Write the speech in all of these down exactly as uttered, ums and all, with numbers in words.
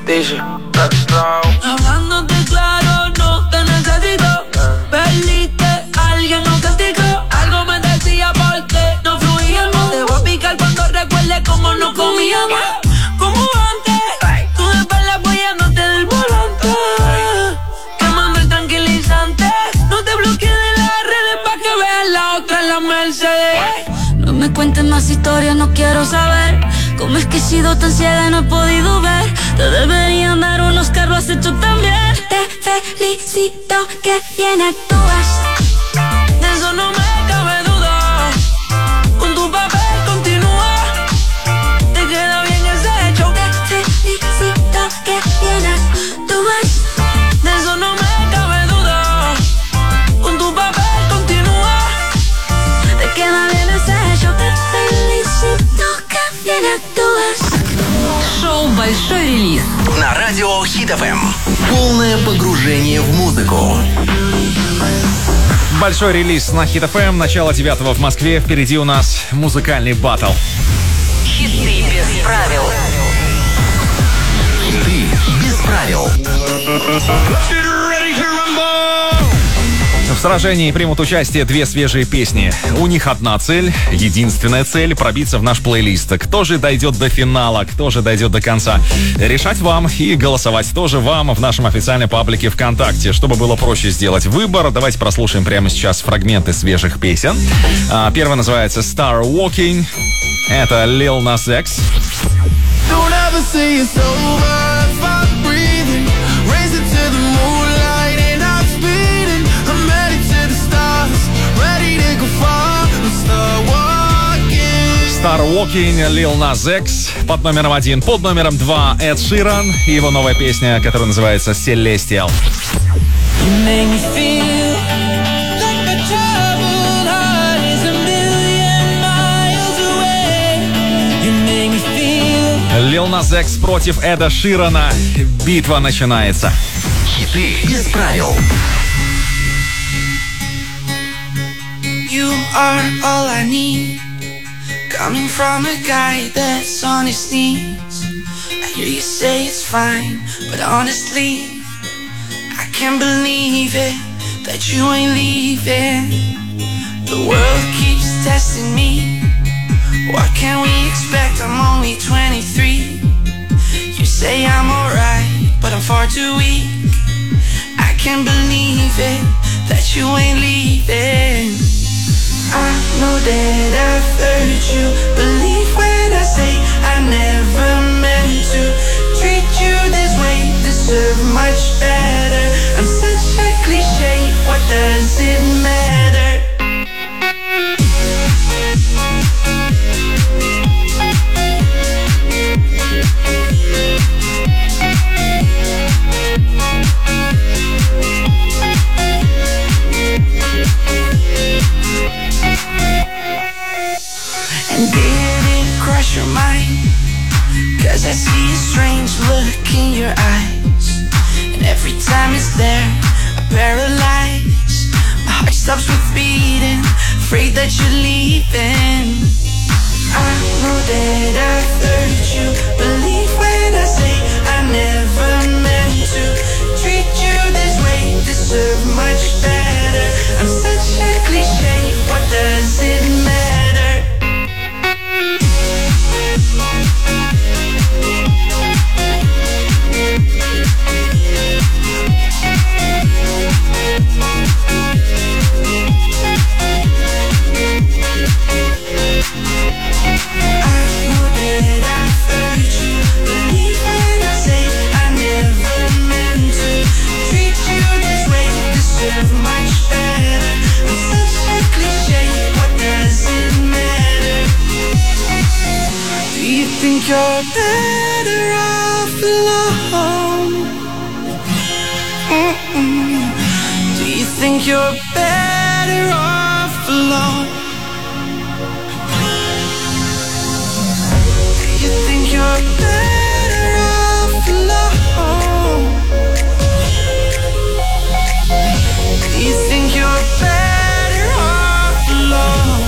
Dice, hablándote claro, no te necesito. Perdiste, alguien nos castigó. Algo me decía porque no fluíamos. Te voy a picar cuando recuerde cómo nos comíamos. Como antes, tú de espalda apoyándote del volante. Quemando el tranquilizante. No te bloquees de las redes pa' que veas la otra en la Mercedes. No me cuentes más historias, no quiero saber cómo es que he sido tan ciega y no he podido ver. Te deberían dar un Oscar, lo has hecho tan bien. Te felicito, que bien actúas. De eso no me cabe duda. Con tu papel continúa. Te queda bien ese hecho. Te felicito, que bien actúas. De eso no me cabe duda. Con tu papel continúa. Te queda bien ese hecho. Te felicito, que bien actúas. Шоу «Большой релиз» на радио Хит эф эм. Полное погружение в музыку. Большой релиз на Хит эф эм. Начало девятого в Москве. Впереди у нас музыкальный баттл. Хиты без правил. Хиты без правил. В сражении примут участие две свежие песни. У них одна цель, единственная цель — пробиться в наш плейлист. Кто же дойдет до финала, кто же дойдет до конца? Решать вам и голосовать тоже вам в нашем официальном паблике ВКонтакте. Чтобы было проще сделать выбор, давайте прослушаем прямо сейчас фрагменты свежих песен. Первая называется «Star Walking». Это Lil Nas X. Star Walking, Lil Nas X под номером один. Под номером два Эд Ширан и его новая песня, которая называется Celestial. Lil Nas X против Эда Ширана. Битва начинается. Хиты без правил. You are all I need. Coming from a guy that's on his knees. I hear you say it's fine, but honestly, I can't believe it, that you ain't leaving. The world keeps testing me. What can we expect? I'm only twenty-three. You say I'm alright, but I'm far too weak. I can't believe it, that you ain't leaving. I know that I've hurt you. Believe when I say I never meant to treat you this way. Deserve much better. I'm such a cliche. What does it matter? And did it cross your mind? Cause I see a strange look in your eyes. And every time it's there, I paralyze. My heart stops with beating, afraid that you're leaving. I know that I've hurt you. Believe when I say I never meant to treat you this way. Deserve much better. I'm such a cliche. What does it matter? Think you're better off alone? Mm-mm. Do you think you're better off alone? Do you think you're better off alone? Do you think you're better off alone?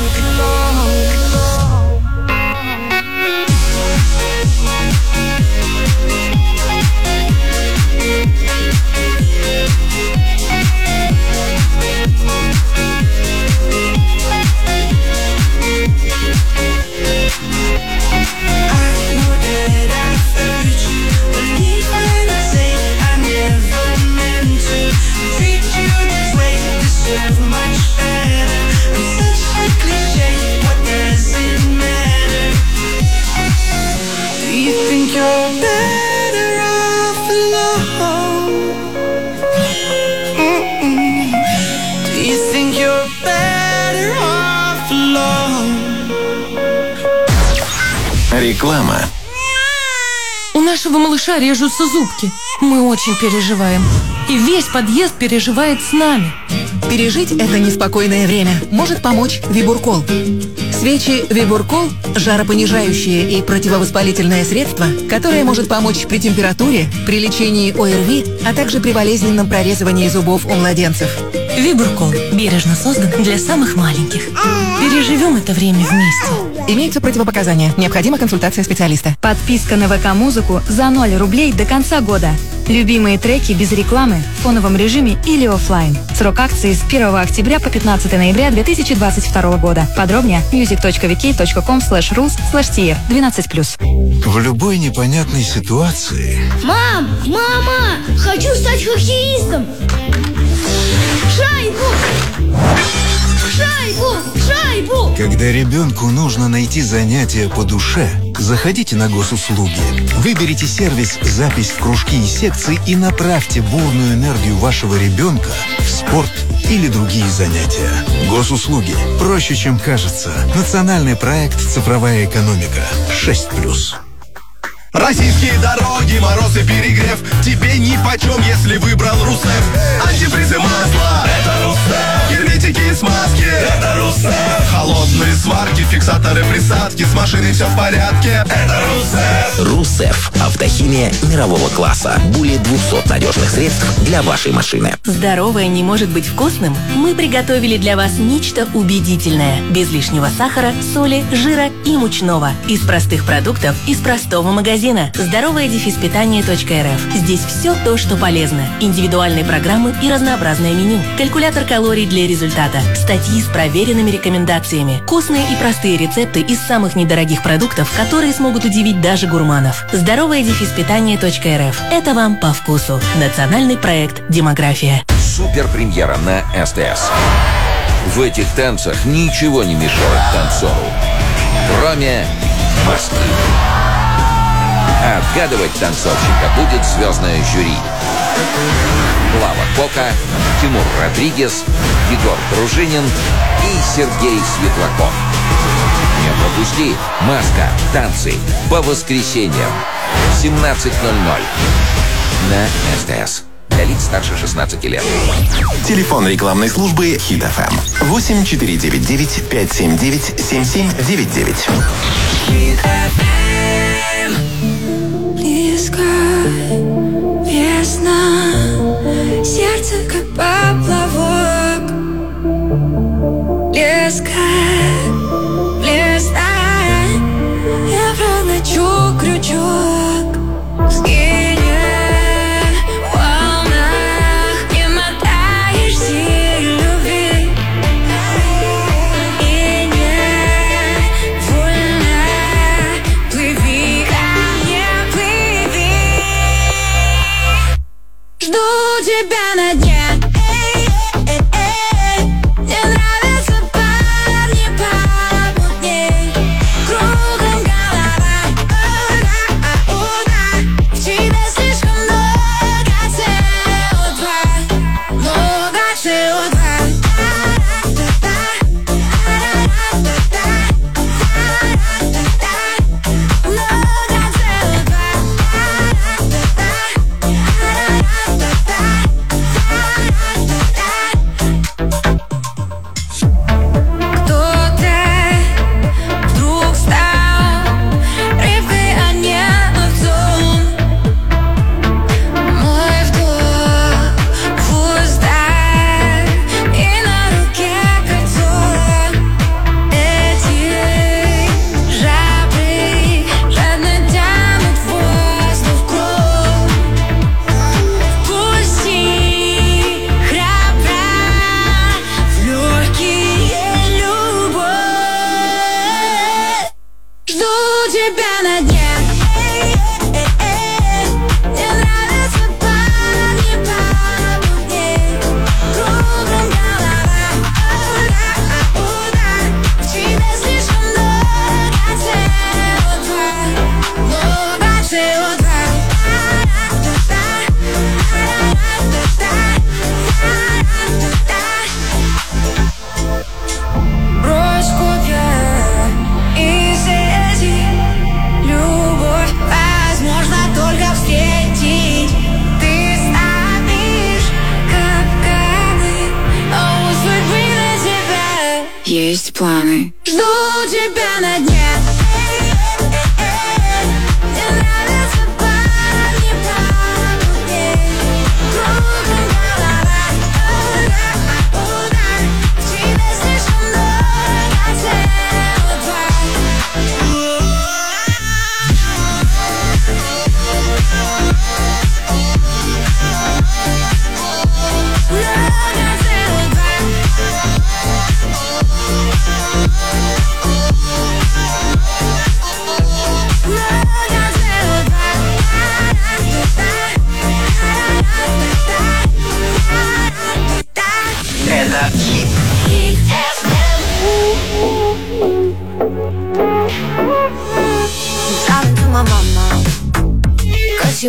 Реклама. У нашего малыша режутся зубки. Мы очень переживаем. И весь подъезд переживает с нами. Пережить это неспокойное время может помочь Вибуркол. Свечи Вибуркол – жаропонижающее и противовоспалительное средство, которое может помочь при температуре, при лечении ОРВИ, а также при болезненном прорезывании зубов у младенцев. Вибуркол бережно создан для самых маленьких. Переживем это время вместе. Имеются противопоказания. Необходима консультация специалиста. Подписка на ВК-музыку за ноль рублей до конца года. Любимые треки без рекламы, в фоновом режиме или офлайн. Срок акции с первого октября по пятнадцатое ноября две тысячи двадцать второго года. Подробнее music точка ви кей точка ком слэш рус слэш ти эр двенадцать плюс. В любой непонятной ситуации... Мам! Мама! Хочу стать хоккеистом! Шайбу! Шайбу! Шайбу! Когда ребенку нужно найти занятие по душе, заходите на госуслуги. Выберите сервис «Запись в кружки и секции» и направьте бурную энергию вашего ребенка в спорт или другие занятия. Госуслуги. Проще, чем кажется. Национальный проект «Цифровая экономика». шесть плюс. Российские дороги, мороз и перегрев тебе нипочем, если выбрал Русеф. Антифриз и масло — это Русеф. Герметики и смазки — это Русеф. Холодные сварки, фиксаторы, присадки, с машиной все в порядке — это Русеф. Русеф. Автохимия мирового класса. Более двухсот надежных средств для вашей машины. Здоровое не может быть вкусным? Мы приготовили для вас нечто убедительное. Без лишнего сахара, соли, жира и мучного. Из простых продуктов, из простого магазина. здоровое дефис питание точка эр эф. Здесь все то, что полезно. Индивидуальные программы и разнообразное меню. Калькулятор калорий для результата. Статьи с проверенными рекомендациями. Вкусные и простые рецепты из самых недорогих продуктов, которые смогут удивить даже гурманов. здоровое дефис питание точка эр эф. Это вам по вкусу. Национальный проект «Демография». Супер премьера на эс тэ эс. В этих танцах ничего не мешает танцору, кроме маски. Отгадывать танцовщика будет звездное жюри. Клава Кока, Тимур Родригес, Егор Дружинин и Сергей Светлаков. Не пропусти. Маска. Танцы. По воскресеньям. семнадцать ноль ноль. На эс тэ эс. Для лиц старше шестнадцати лет. Телефон рекламной службы Хит эф эм. восемь четыре девять девять пять семь девять семь семь девять девять. Весна, сердце как поплавок. Леска, блистает, я пролечу крючок. Скинь в волнах, не мотаешься любви. И не вольно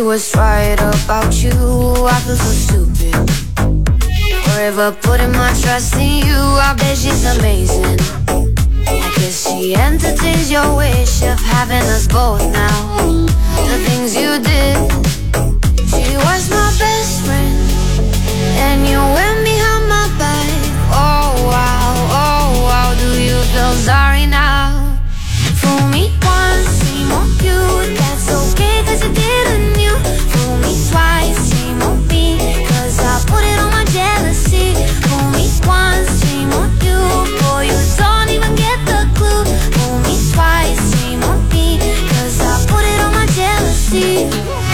what's right about you. I feel so stupid. Forever putting my trust in you. I bet she's amazing. I guess she entertains your wish of having us both now. The things you did. She was my best friend, and you went behind my back. Oh wow, oh wow. Do you feel sorry now? Fool me once, same old you. That's okay, cause you didn't you. Fool me twice, same old me. Cause I put it on my jealousy. Fool me once, same old you. Boy, you don't even get the clue. Fool me twice, same old me. Cause I put it on my jealousy.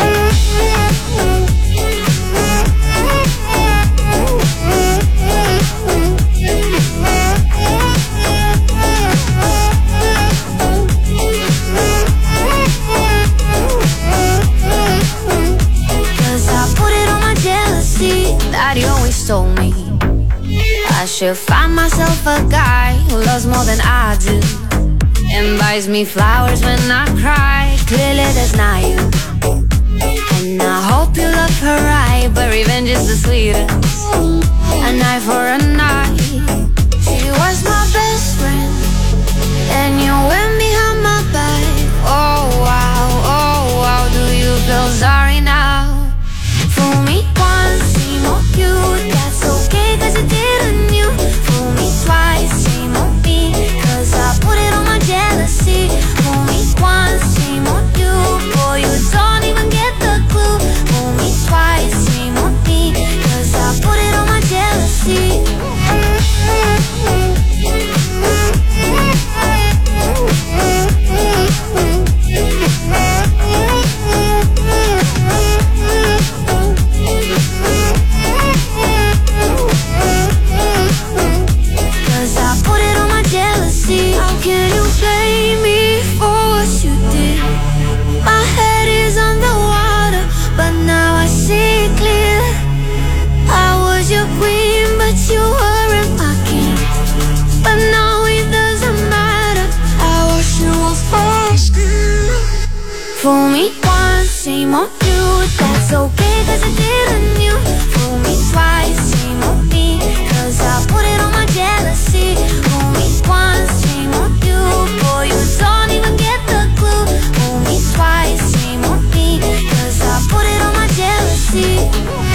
Daddy always told me I should find myself a guy who loves more than I do, and buys me flowers when I cry. Clearly that's not you, and I hope you love her right, but revenge is the sweetest. A night for a night. She was my best friend, and you went behind my back. Oh wow, oh wow. Do you feel sorry now? Fool me once, same old you. That's okay, cause you didn't you. Fool me twice, same old me. Cause I put it on my jealousy. Fool me once, same old you. Boy, you don't even get the clue. Fool me twice, same old me. Cause I put it on my jealousy. How can you blame me for what you did? My head is underwater, but now I see clear. I was your queen, but you weren't my king. But now it doesn't matter. I wash you off my skin. Fool me once, same old you. That's okay, cause I didn't you. Fool me twice, same old me. Cause I put it on my jealousy. Fool me once, same old you. Boy, you don't even get the clue. Fool me twice, same old me. Cause I put it on my jealousy.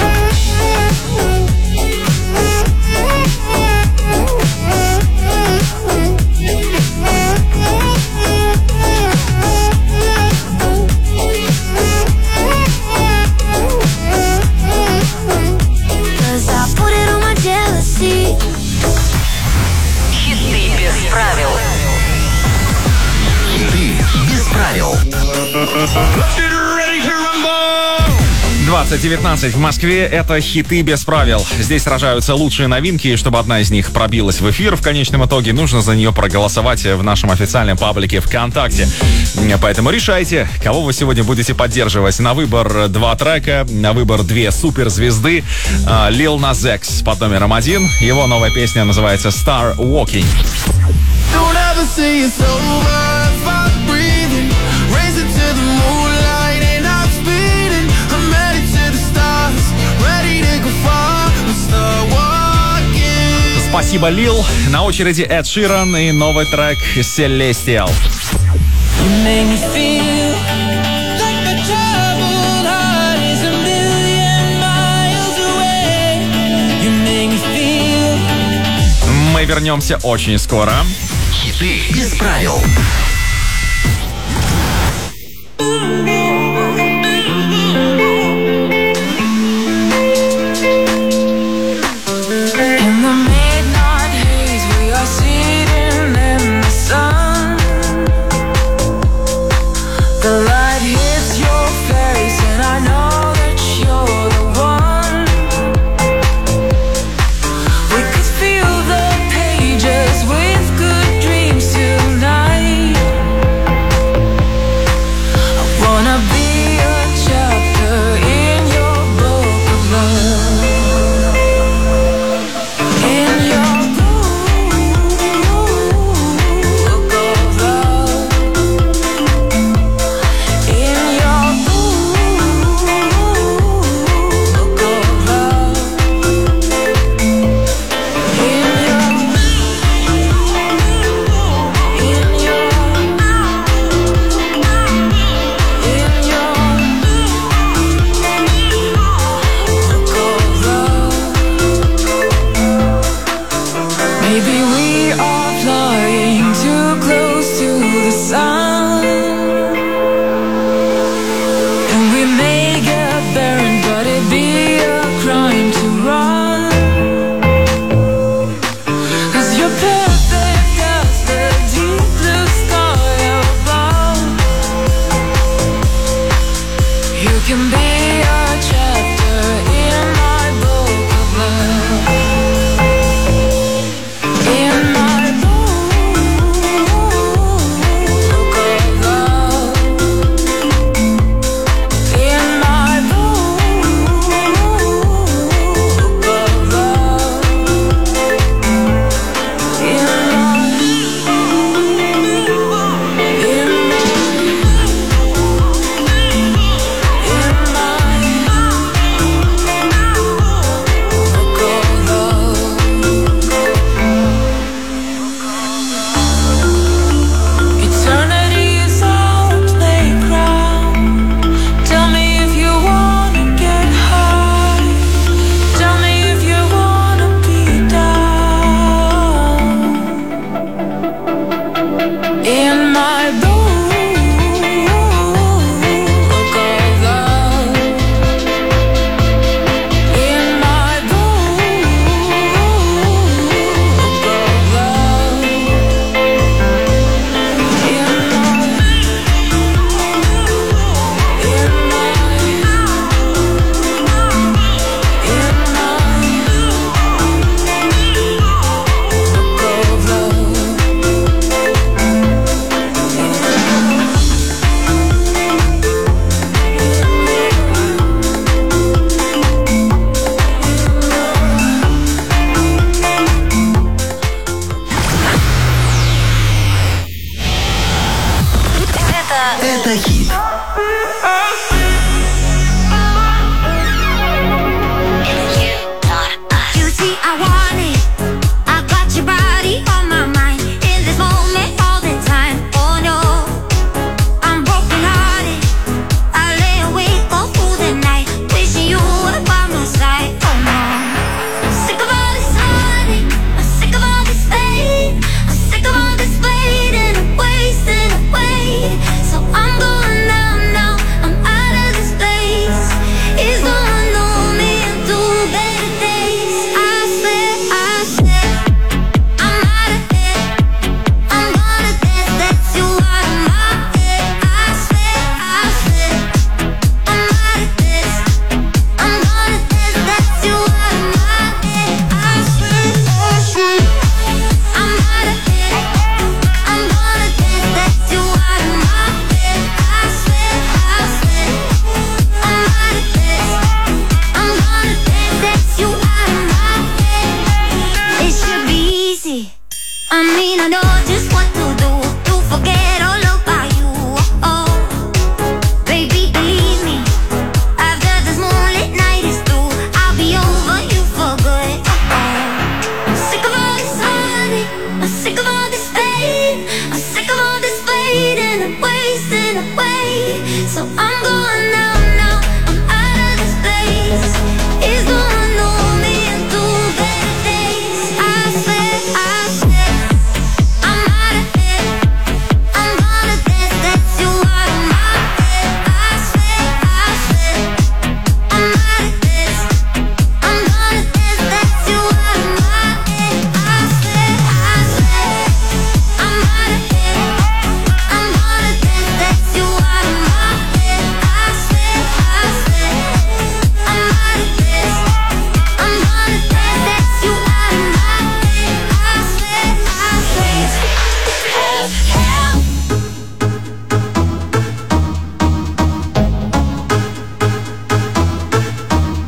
Cause I put it on my jealousy. Хиты без правил. Хиты без правил. двадцать девятнадцать в Москве — это хиты без правил. Здесь сражаются лучшие новинки, и чтобы одна из них пробилась в эфир, в конечном итоге нужно за нее проголосовать в нашем официальном паблике ВКонтакте. Поэтому решайте, кого вы сегодня будете поддерживать. На выбор два трека, на выбор две суперзвезды. Lil Nas X под номером один. Его новая песня называется Star Walking. Don't ever say it's over if I'm breathing. Raise it to the moonlight and I'm speeding. I'm headed to the stars, ready to go far. We'll start walking. Спасибо, Лил. На очереди Эд Ширан и новый трек Celestial. You make me feel like my troubled heart is a million miles away. You make me feel. Мы вернемся очень скоро. Хиты без правил. Feel the pages with good dreams tonight.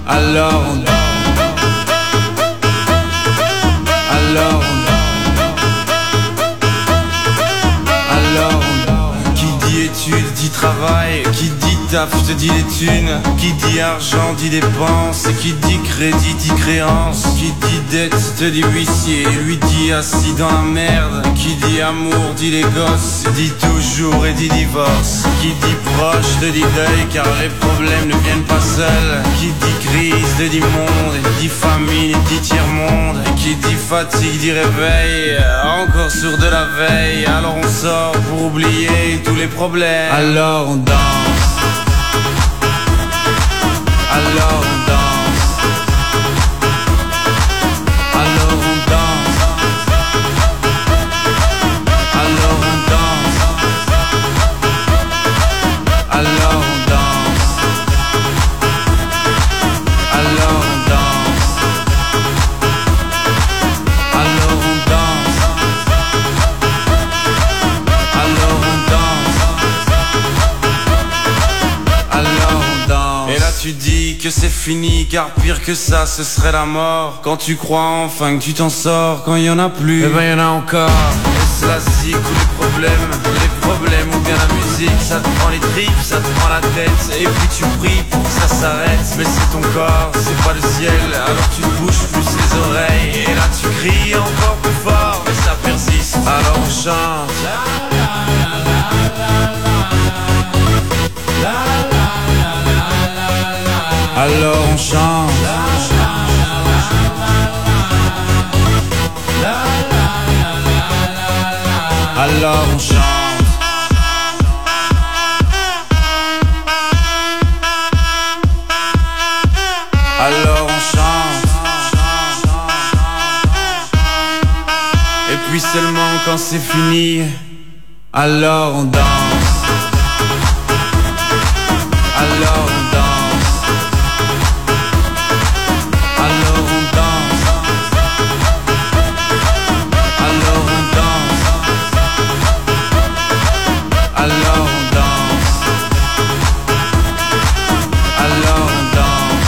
Alors on danse. Alors on Alors qui dit études dit travail, qui dit taf te dit les thunes, qui dit argent dit dépenses, qui dit crédit dit créance, qui dit dette te dit huissier, lui dit assis dans la merde, qui dit amour dit les gosses, dit toujours et dit divorce, qui dit proche te dit deuil car les problèmes ne viennent pas seuls, qui dit crise te dit monde, dit famine dit tiers-monde, qui dit fatigue dit réveil, encore sourd de la veille, alors on sort pour oublier tous les problèmes. Alors on danse. Alors on danse. Alors on danse. Alors on danse. Alors on danse. Alors on danse. Alors on danse. Alors on danse. Alors on danse. Et là tu dis que c'est fini, car pire que ça ce serait la mort. Quand tu crois enfin que tu t'en sors, quand il y en a plus, eh ben y en a encore. Et c'est la zik ou les problèmes, les problèmes ou bien la musique, ça te prend les tripes, ça te prend la tête, et puis tu pries pour que ça s'arrête. Mais c'est ton corps, c'est pas le ciel, alors tu te bouges plus les oreilles. Et là tu cries encore plus fort, mais ça persiste, alors on chante. Alors on chante. Alors on chante. Alors on chante. Et puis seulement quand c'est fini, alors on danse. Alors on danse. Alors on danse. Alors on danse. Alors on danse. Alors on danse.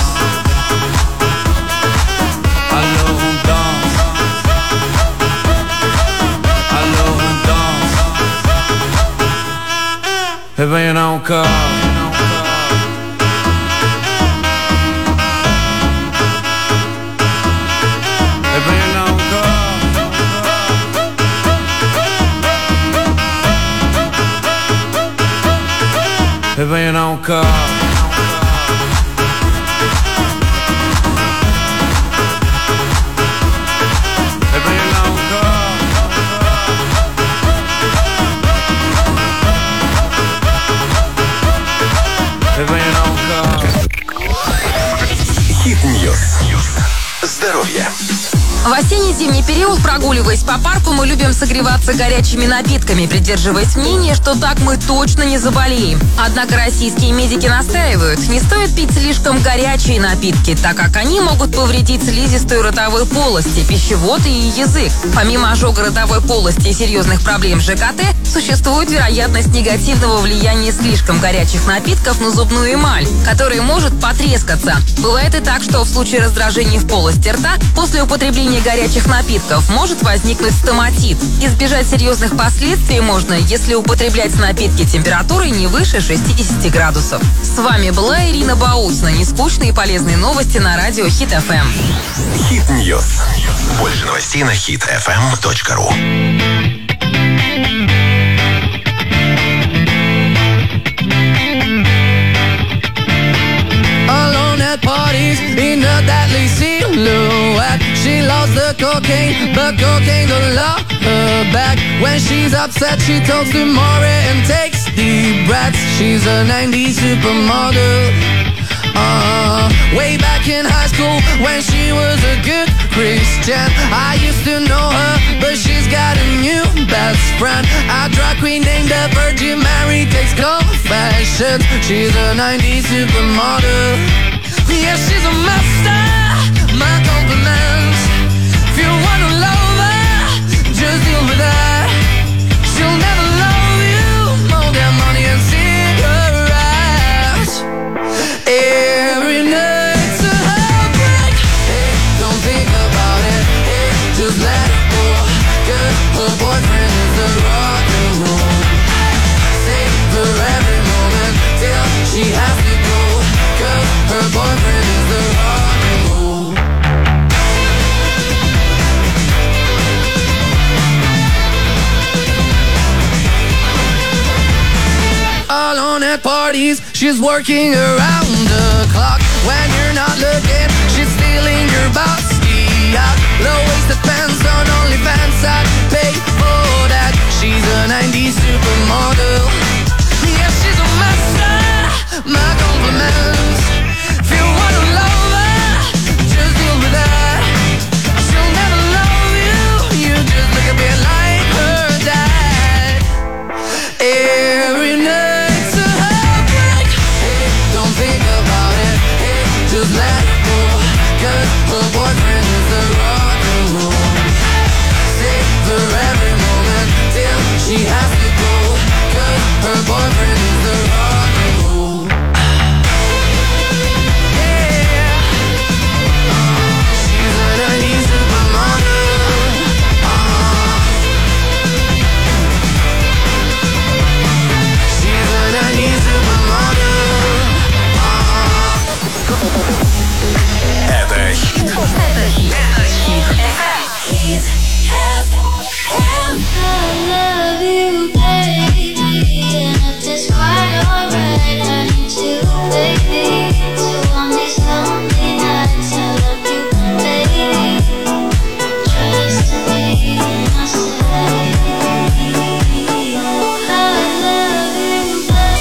Alors on danse. Alors on danse. Eh ben y'en a encore. Eh ben y'en a encore. Eh ben y'en a encore. Eh ben y'en a encore. Хит Ньюс. Здоровье. В осенне-зимний период, прогуливаясь по парку, мы любим согреваться горячими напитками, придерживаясь мнения, что так мы точно не заболеем. Однако российские медики настаивают, не стоит пить слишком горячие напитки, так как они могут повредить слизистую ротовой полости, пищевод и язык. Помимо ожога ротовой полости и серьезных проблем ЖКТ, существует вероятность негативного влияния слишком горячих напитков на зубную эмаль, которая может потрескаться. Бывает и так, что в случае раздражения в полости рта после употребления горячих напитков может возникнуть стоматит. Избежать серьезных последствий можно, если употреблять напитки температурой не выше шестидесяти градусов. С вами была Ирина Баутина. Нескучные и полезные новости на радио Хит эф эм. Хит Ньюс. Больше новостей на хит эф эм точка ру. Alone at parties in a deadly silhouette. She loves the cocaine, but cocaine don't love her back. When she's upset, she talks to Maury and takes deep breaths. She's a nineties supermodel. Uh, way back in high school when she was a good Christian, I used to know her, but she's got a new best friend. A drag queen named the Virgin Mary takes confessions. She's a nineties supermodel. Yeah, she's a master. My compliments. If you wanna love her, just deal with her. She'll never love you more than money and cigarettes. Every night to her. bodies. She's working around the clock when you're not looking. She's stealing your bossy out. Low-waisted pants on OnlyFans. I'd pay for that. She's a nineties supermodel. Yeah, she's a master. My compliments. If you wanna love her, just deal with that. She'll never love you. You just look a bit like her dad. Every night's a heartbreak. Hey, don't think about it. Hey, just let it go. 'Cause her boyfriend is the rock and roll. Savor every moment till she has to go. 'Cause her boyfriend is the rock and roll. Yeah. She's a nineties supermodel. Uh. She's a nineties supermodel. Uh. Это хит. Это хит. Hit F M. I love you, baby, and if it's quite alright, I need you, baby. So on these lonely nights, I love you, baby. Trust me when I say I love you,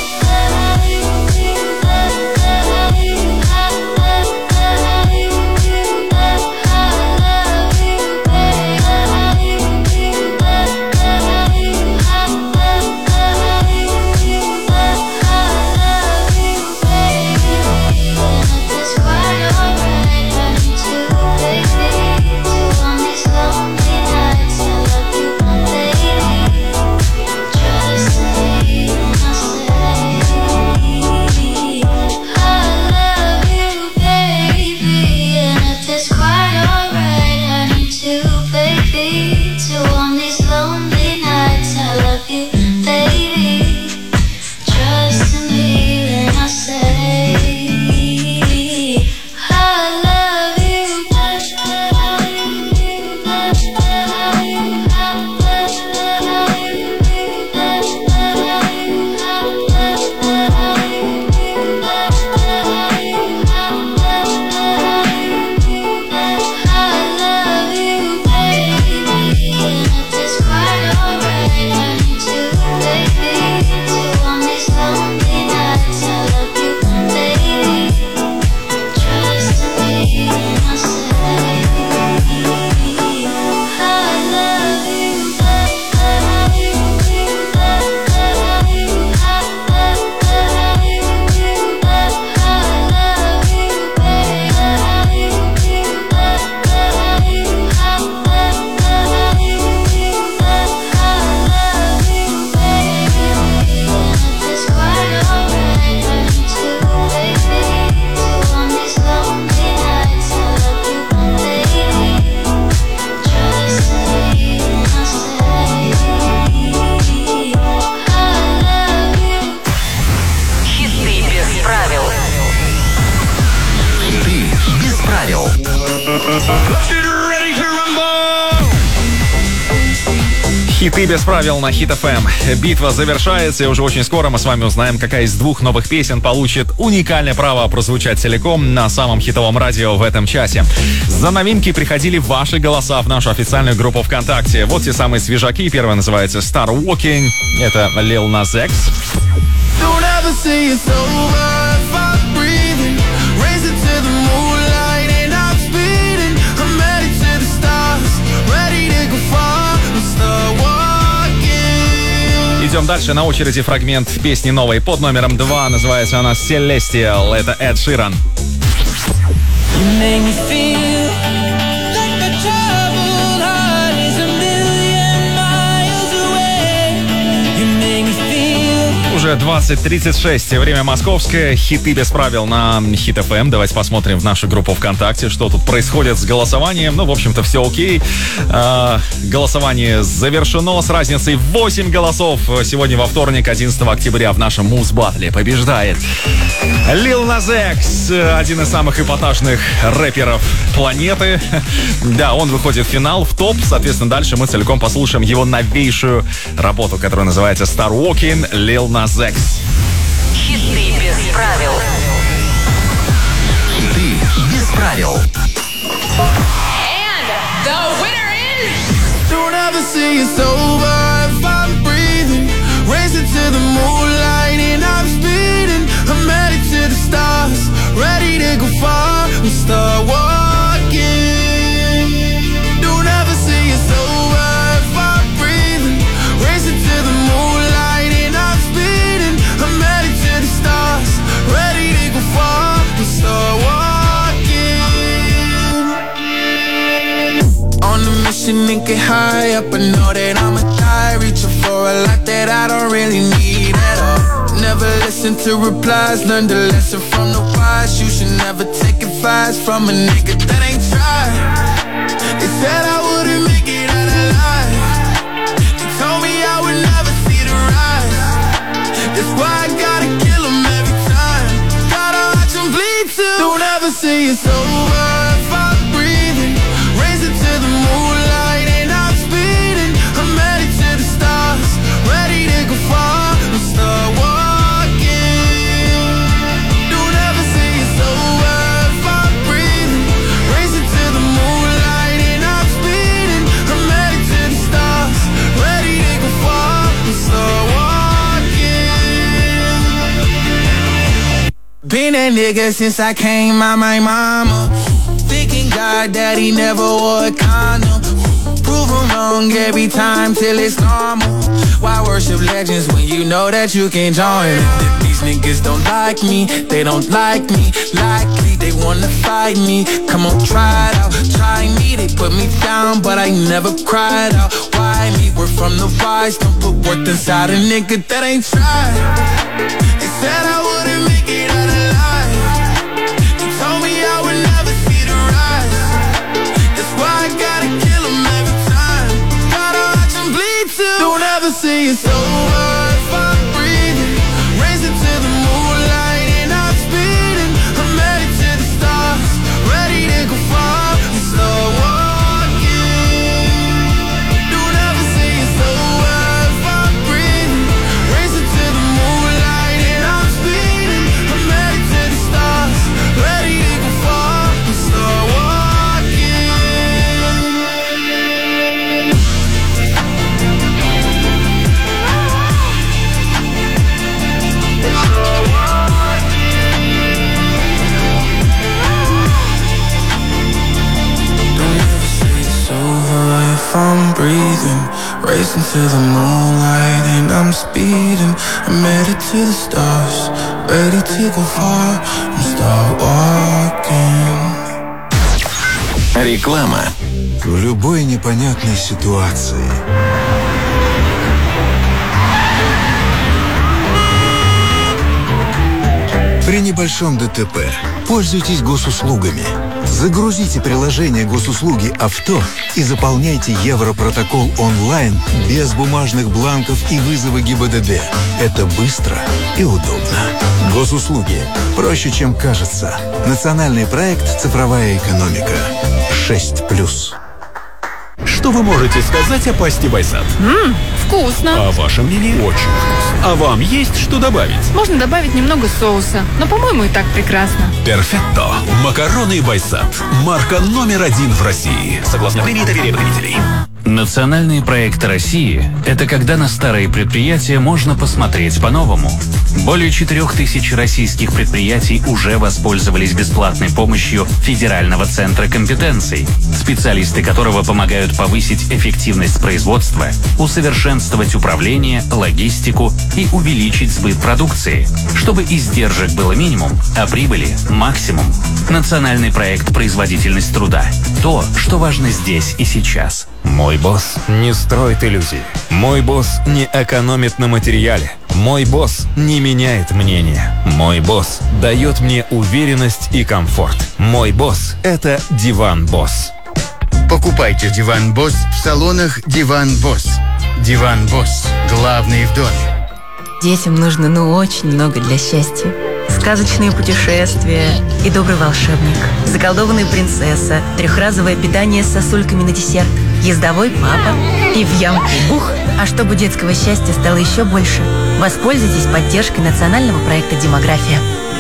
Хиты без правил на Хит эф эм. Битва завершается, и уже очень скоро мы с вами узнаем, какая из двух новых песен получит уникальное право прозвучать целиком на самом хитовом радио в этом часе. За новинки приходили ваши голоса в нашу официальную группу ВКонтакте. Вот те самые свежаки. Первая называется Star Walking. Это Lil Nas X. Идем дальше. На очереди фрагмент песни новой под номером два. Называется она Celestial. Это Эд Ширан. Уже двадцать тридцать шесть. Время московское. Хиты без правил на Хит эф эм. Давайте посмотрим в нашу группу ВКонтакте, что тут происходит с голосованием. Ну, в общем-то, все окей. А, голосование завершено с разницей восемь голосов. Сегодня во вторник, одиннадцатого октября, в нашем муз-баттле побеждает Lil Nas X, один из самых эпатажных рэперов планеты. Да, он выходит в финал, в топ. Соответственно, дальше мы целиком послушаем его новейшую работу, которая называется Star Walking, Lil Nas X. Хиты без правил. Хиты без правил. Don't ever say it's over if I'm breathing. Racing to the moonlight and I'm speeding. I'm headed to the stars, ready to go far and start walking. Don't ever say it's over if I'm breathing. Racing to the moonlight and I'm speeding. I'm headed to the stars, ready to go far and start walking. On a mission and get high up, I know that I'ma die, reaching for a lot that I don't really need at all. Never listen to replies, learn the lesson from the wise. You should never take advice from a nigga that ain't tried. They said I wouldn't make it out alive. They told me I would never see the rise. That's why I gotta kill them every time. Gotta watch them bleed too. Don't ever say it's over if I'm breathing. Racing to the moonlight and I'm speeding. I'm headed to the stars, ready to go far and start walking. Don't ever say it's over if I'm breathing. Racing to the moonlight and I'm speeding. I'm headed to the stars, ready to go far and start walking. Been that nigga since I came out my mama. Thinking God that he never wore a condom. Prove him wrong every time till it's normal. Why worship legends when you know that you can join them? These niggas don't like me, they don't like me. Likely they wanna fight me. Come on, try it out, try me. They put me down, but I never cried out. Why me? We're from the wise. Don't put worth inside a nigga that ain't tried. They said I wouldn't make it out alive. They told me I would never see the rise. That's why I gotta kill them every time. Gotta watch them bleed too. Don't ever say it's over if I'm breathing. Racing to the moonlight and I'm speeding. I'm headed to the stars, ready to go far and start walking. Don't ever say it's over if I'm breathing. Racing to the moonlight and I'm speeding. I'm headed to the stars, ready to go far and start walking. Don't ever say it's over if I'm breathing. Racing to the moonlight and I'm speeding. I'm headed to the stars, ready to go far and start walking. Реклама. В любой непонятной ситуации при небольшом ДТП пользуйтесь госуслугами. Загрузите приложение госуслуги «Авто» и заполняйте Европротокол онлайн без бумажных бланков и вызова ГИБДД. Это быстро и удобно. Госуслуги. Проще, чем кажется. Национальный проект «Цифровая экономика». шесть плюс. Что вы можете сказать о пасте Байсад? Ммм, вкусно. А ваше мнение? Очень вкусно. А вам есть что добавить? Можно добавить немного соуса, но, по-моему, и так прекрасно. Перфекто. Макароны Байсад. Марка номер один в России. Согласно премии доверия потребителей. Национальный проект России – это когда на старые предприятия можно посмотреть по-новому. Более четырех тысяч российских предприятий уже воспользовались бесплатной помощью Федерального центра компетенций, специалисты которого помогают повысить эффективность производства, усовершенствовать управление, логистику и увеличить сбыт продукции, чтобы издержек было минимум, а прибыли – максимум. Национальный проект «Производительность труда» – то, что важно здесь и сейчас. Мой босс не строит иллюзий. Мой босс не экономит на материале. Мой босс не меняет мнение. Мой босс дает мне уверенность и комфорт. Мой босс – это Диван Босс. Покупайте Диван Босс в салонах Диван Босс. Диван Босс – главный в доме. Детям нужно ну очень много для счастья. сказочные путешествия и добрый волшебник, заколдованная принцесса, трехразовое питание с сосульками на десерт, ездовой папа и в ямку бух. А чтобы детского счастья стало еще больше, воспользуйтесь поддержкой национального проекта «Демография».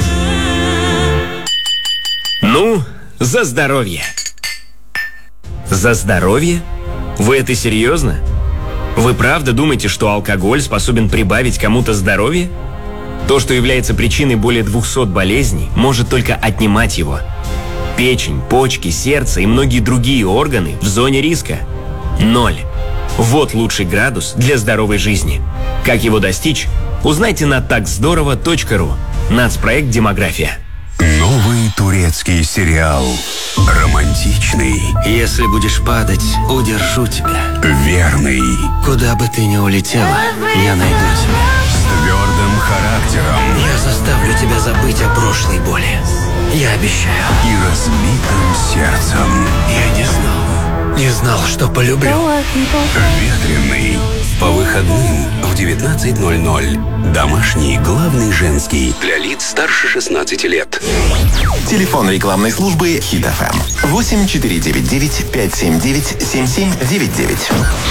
Ну, за здоровье. За здоровье? Вы это серьезно? Вы правда думаете, что алкоголь способен прибавить кому-то здоровье? То, что является причиной более двухсот болезней, может только отнимать его. Печень, почки, сердце и многие другие органы в зоне риска. Ноль. Вот лучший градус для здоровой жизни. Как его достичь? Узнайте на так здорово точка ру. Нацпроект «Демография». Новый турецкий сериал. Романтичный. Если будешь падать, удержу тебя. Верный. Куда бы ты ни улетела, я найду тебя. С твердым характером. Я заставлю тебя забыть о прошлой боли. Я обещаю. И разбитым сердцем. Я не знал. Не знал, что полюблю. Ветреный. По выходным в девятнадцать ноль ноль. Домашний, главный, женский. Для лиц старше шестнадцати лет. Телефон рекламной службы Хит эф эм восемь четыре девять девять пять семь девять семь семь девять девять.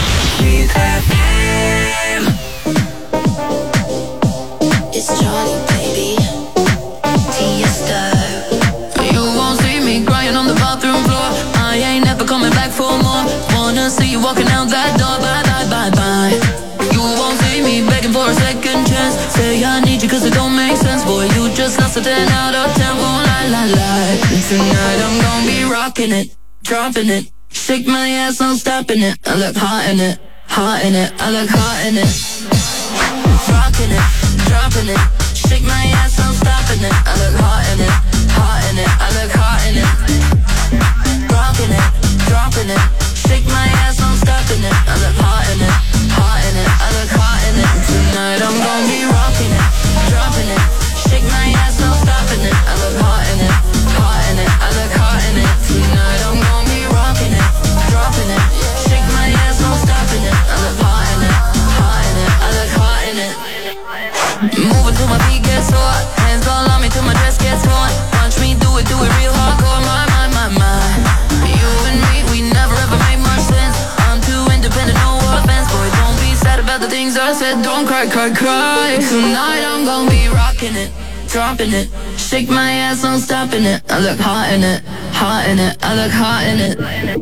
Walking out that door, bye, bye, bye, bye. You won't see me begging for a second chance. Say I need you cause it don't make sense. Boy, you just lost a ten out of ten, won't lie, lie, lie. Tonight I'm gonna be rocking it, dropping it. Shake my ass, I'm stopping it. I look hot in it, hot in it. I look hot in it. Rocking it, dropping it. Shake my ass, I'm stopping it. I look hot in it, hot in it. I look hot in it. Rocking it, dropping it. Shake my ass, I'm stopping it. I look hot in it, hot in it. I look hot in it. Tonight I'm gonna be rocking it, dropping it. Shake my ass, I'm stopping it. I look hot in it, hot in it. I look hot in it. Tonight I'm gonna be rocking it, dropping it. Shake my ass, I'm stopping it. I look hot in it, hot in it. I look hot in it. Moving till my feet get sore. Hands all on me till my dress gets torn. Watch me do it, do it real hardcore. My, my, my, my. You and me, we never ever made much sense. I'm too independent, no offense. Boy, don't be sad about the things I said. Don't cry, cry, cry. Tonight I'm gonna be rocking it, dropping it. Shake my ass, I'm stopping it. I look hot in it, hot in it. I look hot in it.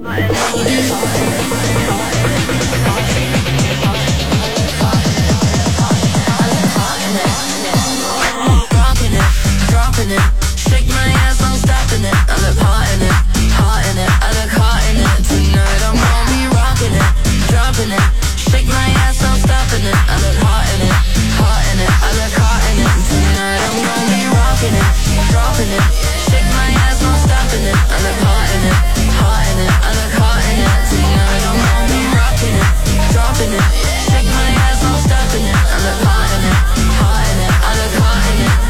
Rocking it, dropping it. Shake my ass, I'm stopping it. I look hot in it, hot in it. I look hot in it. Tonight I'm gonna be rocking it, dropping it. Shake my ass, I'm stopping it. I look hot in it, hot in it. I look hot in it. Tonight I'm gonna be rocking it, dropping it. Shake my ass, I'm stopping it. I look hot in it, hot in it. I look hot in it. Tonight I'm gonna be rocking it, dropping it. Shake my ass, I'm stopping it. I look hot in it, hot in it. I look hot in it.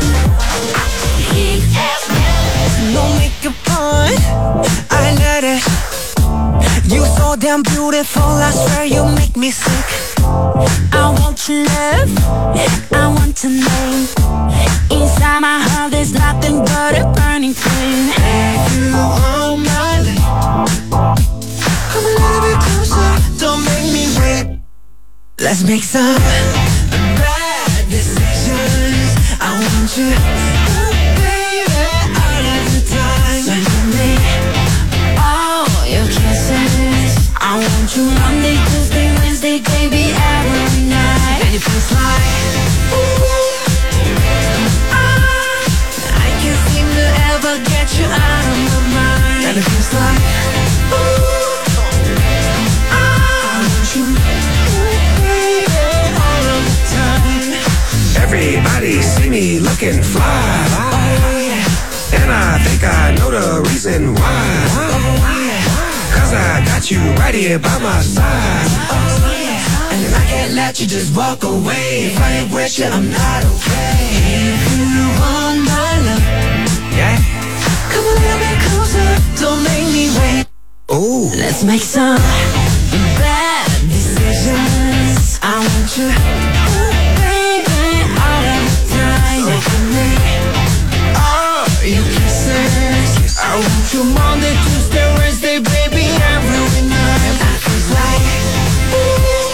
Don't make a point, I let it. You so damn beautiful, I swear you make me sick. I want your love, I want your name. Inside my heart there's nothing but a burning flame. Have you on my lip? Come a little bit closer, don't make me wait. Let's make some bad decisions. I want you, baby, all of the time. So you need all your kisses. I want you Monday, Tuesday, Wednesday, baby, every night. And it feels like ooh, ah, I can't seem to ever get you out of my mind. And it feels like ooh, ah, I want you, baby, all of the time. Everybody see me looking fly, oh, yeah. And I think I know the reason why, oh, yeah. Cause I got you right here by my side, oh, yeah. And I can't let you just walk away. If I ain't with you, I'm not okay. If you want my love, yeah, come a little bit closer, don't make me wait. Ooh, let's make some bad decisions. I want you, ooh, baby, all of the time. So for me, you Monday, Tuesday, Wednesday, baby, every night. It's like, ooh,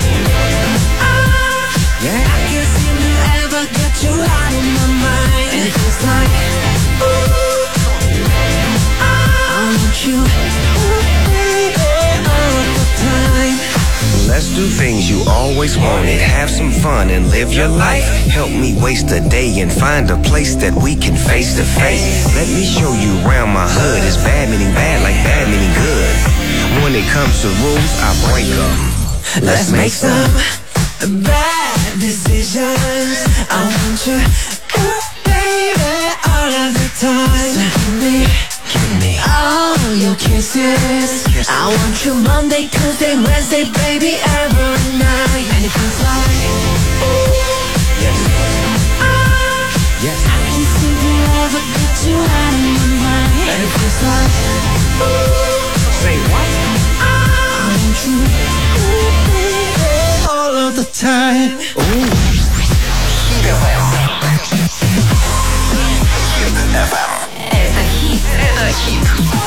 ah, yeah. I can't seem to ever get you out of my mind. And it's like, ooh, ah, I want you, ooh, baby, all the time. Let's do things you always wanted. Have some fun and live your life. Help me waste a day and find a place that we can face to face. Let me show you around my hood. It's bad meaning bad like bad meaning good. When it comes to rules, I break them. Let's make some bad decisions. I want you, ooh, baby, all of the time. So give me, give me all your kisses. I want you Monday, Tuesday, Wednesday, baby, every night. And it feels like, ooh, yes. ah, Yes. I can't seem to ever get you out of my mind. And it feels like, ooh, say what? I want you, ooh, baby, all of the time. Ooh. Хит эф эм. Хит эф эм. Это хит, это хит.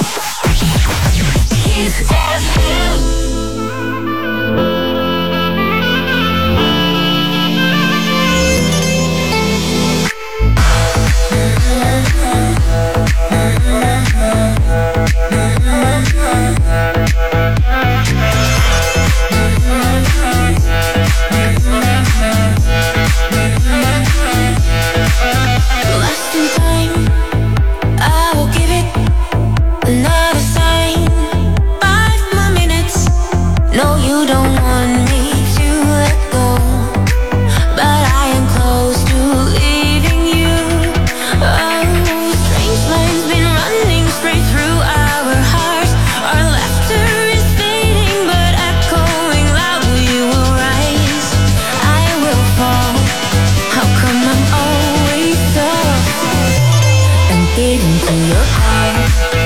Хит эф эм. Lost in time, I will give it another sign. Five more minutes. No, you don't want me to let go, but I am close to leaving you. Oh, strange lines been running straight through our hearts. Our laughter is fading, but echoing loudly. You will rise, I will fall. How come I'm always so and get into your car?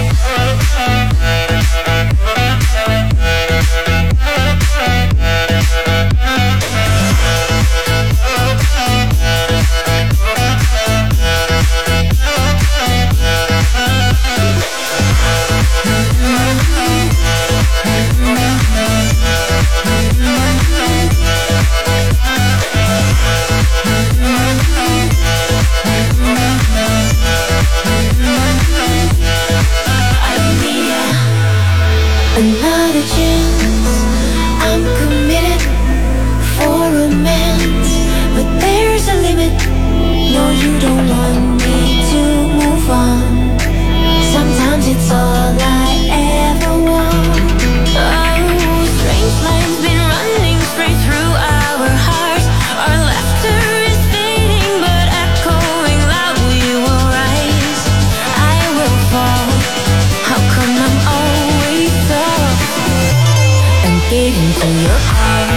Another chance, I'm committed for romance, but there's a limit. No, you don't want me to move on. Sometimes it's all I ever want. Oh, strange lines been running straight through our hearts. Our laughter is fading, but echoing loudly. You will rise, I will fall. How come I'm always so and get into your car?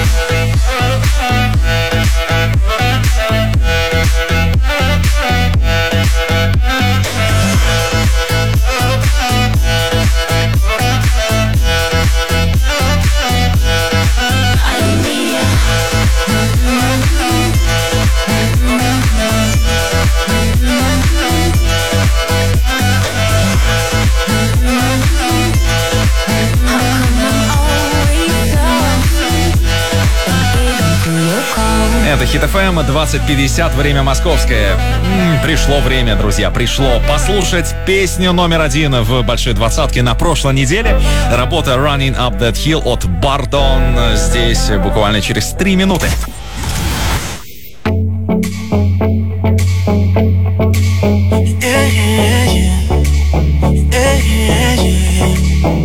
I don't need ya. How come I'm always so and get into your car? Это Хит эф эм, двадцать пятьдесят, время московское. М, пришло время, друзья, пришло послушать песню номер один в большой двадцатке на прошлой неделе. Работа Running Up That Hill от Bardon здесь буквально через три минуты. Yeah, yeah, yeah. Yeah, yeah, yeah.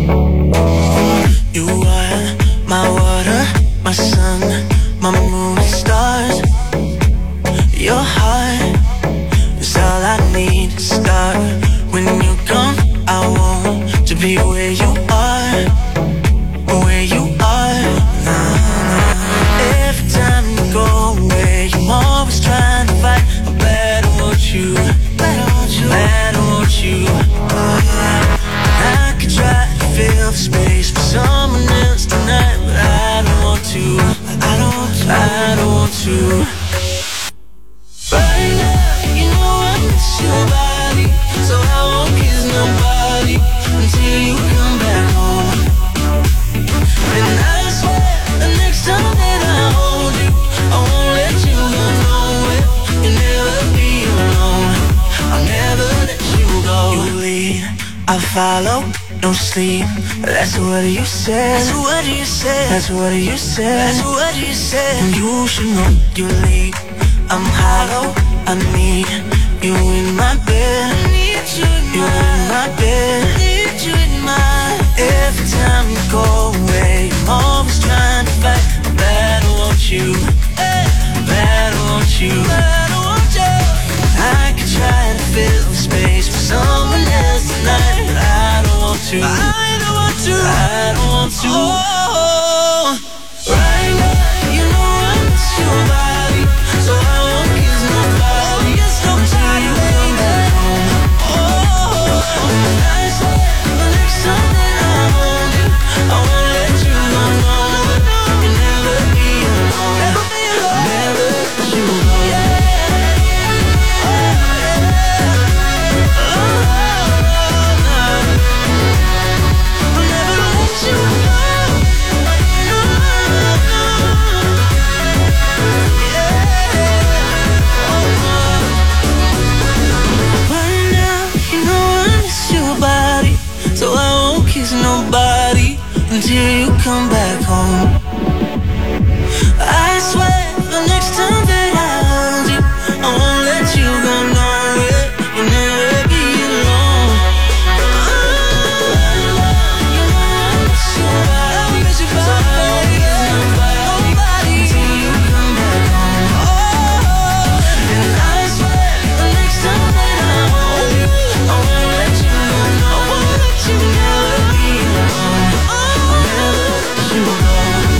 You are my water, my sun, my moon and stars. Your heart is all I need to start. When you come, I want to be where you are, where you are. Every time you go away, I'm always trying to fight. But I want you, but I want you, but I want you. I could try to fill the space for someone else tonight, but I don't want to. I don't want to. I don't want to. Right now, you know I miss your body, so I won't kiss nobody. I follow, no sleep. That's what you said. That's what you said. That's what you said. That's what you said. And you should know you leave. I'm hollow. I need you in my bed. I need you in you in my bed. I need you in my. Every time you go away, I'm always trying to fight. But I want you. But I want you. But I want you. I could try to fill the space for someone else tonight, but I don't want to. I don't want to. I don't want to. Oh, right now, you know I miss your body, so I won't kiss nobody. Yes, until you come back home. Oh, I swear the next time that I hold you, I won't let you go. No, you'll never be alone. Never be alone. Never let you go. Nobody until you come back home. I swear the next time that I hold you, I won't let you go. No, yeah, you'll never be alone. Oh, you know I miss your body, I miss your body, yeah. Nobody until you come back home. Oh, and I swear the next time that I hold you, I won't let you go. No, I won't let you never. You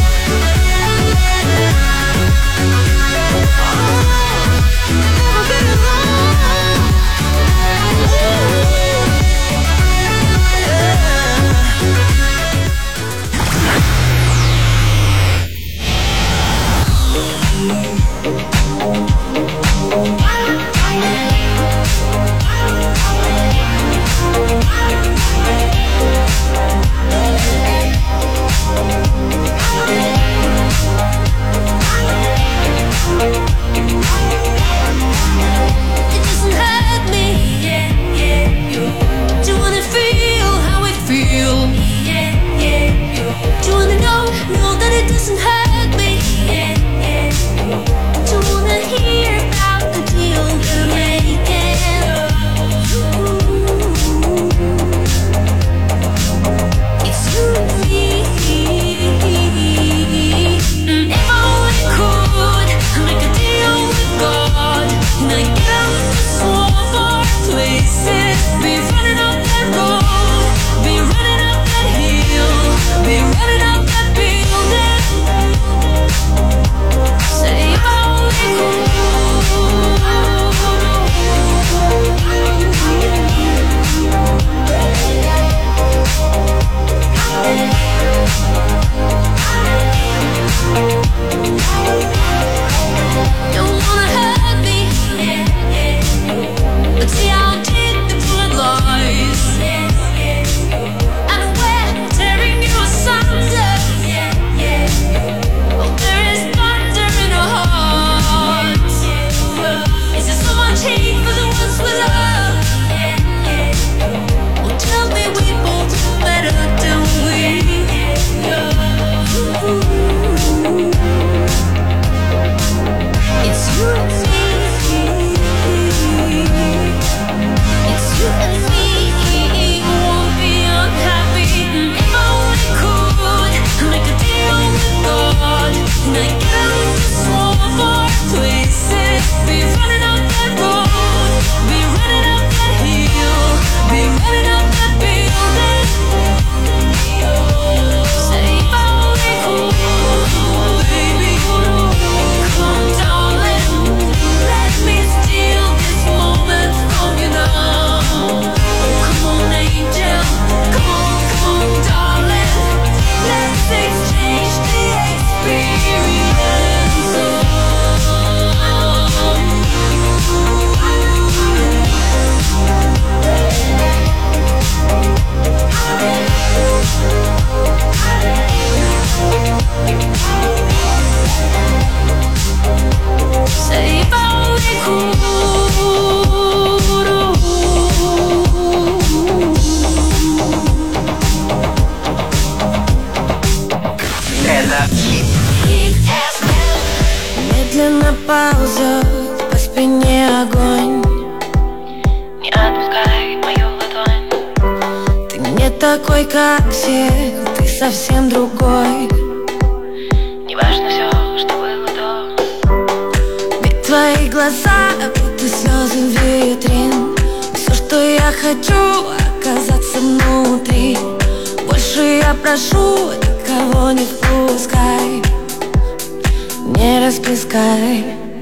Не такой, как все, ты совсем другой. Не важно все, что было до. Ведь твои глаза, будто слезы витрин. Все, что я хочу, оказаться внутри. Больше я прошу, никого не впускай, не расплескай.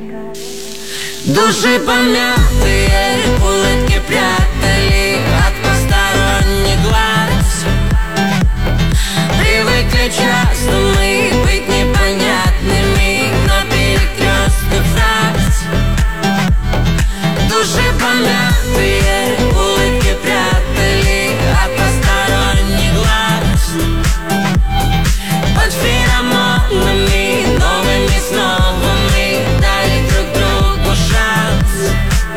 Души помятые, улыбки прятали от посторонних глаз. Привыкли часто мы быть непонятными на перекрестных фраз. Души помятые, улыбки прятали от посторонних глаз. Под феромонами, новыми снова мы дали друг другу шанс.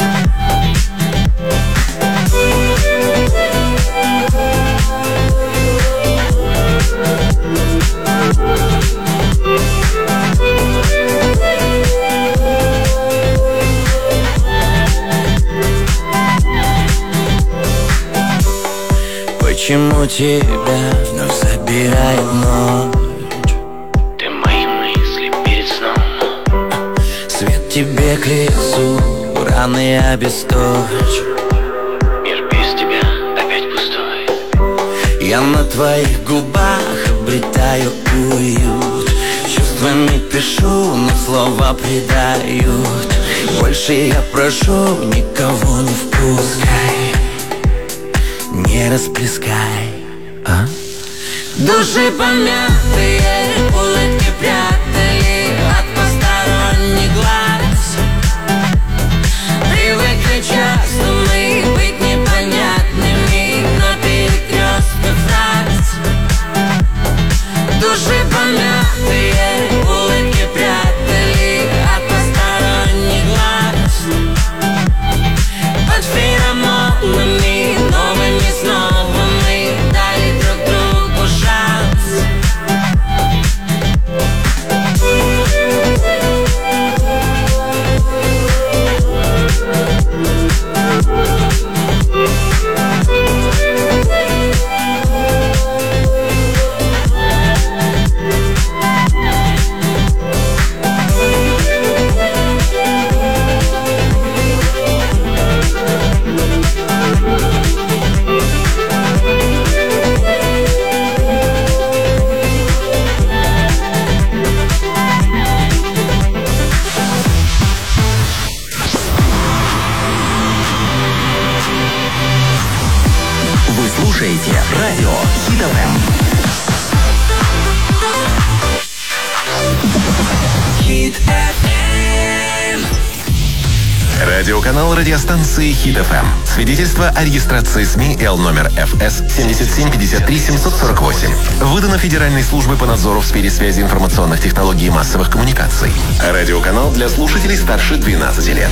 Почему тебя вновь забирает ночь? Ты мои мысли перед сном. Свет тебе к лицу, раны обесточь. Мир без тебя опять пустой. Я на твоих губах обретаю уют. Чувствами пишу, но слова предают. Больше я прошу, никого не впускай, не расплескай, а? Души помятые, улыбки прятали от посторонних глаз. Привыкли часто мы быть непонятными на перекрестных фраз. Души помятые, улыбки прятали от посторонних глаз. Под феромонами, новыми снова мы дали друг другу шанс. Вы слушаете радио Хит эф эм. Хит эф эм. Радиоканал радиостанции Хит эф эм. Свидетельство о регистрации СМИ Л номер эф эс семь семь пять три семь сорок восемь. Выдано Федеральной службой по надзору в сфере связи, информационных технологий и массовых коммуникаций. Радиоканал для слушателей старше двенадцати лет.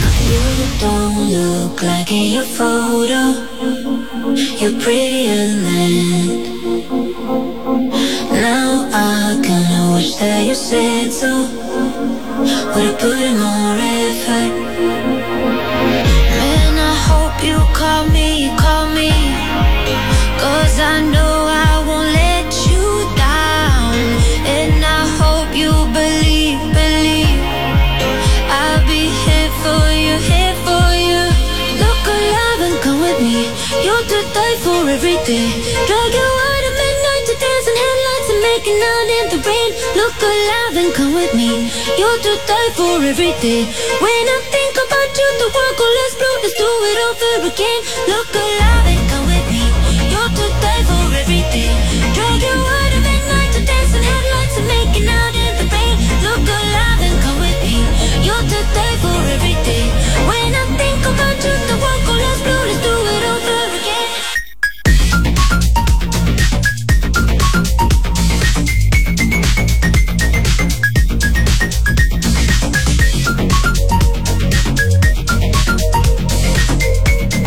You're prettier than now. I kinda wish that you said so. Would've put in more effort. Man, I hope you call me, call me, 'cause I know I won't let you down. And I hope you believe, believe I'll be here for you, here for you. Look alive and come with me. You're to die for every day. Drag you out at midnight to dance in headlights and making out in the rain. Look alive and come with me. You're to die for every day. When I think about you, the world goes less blue. Let's do it over again. Look alive.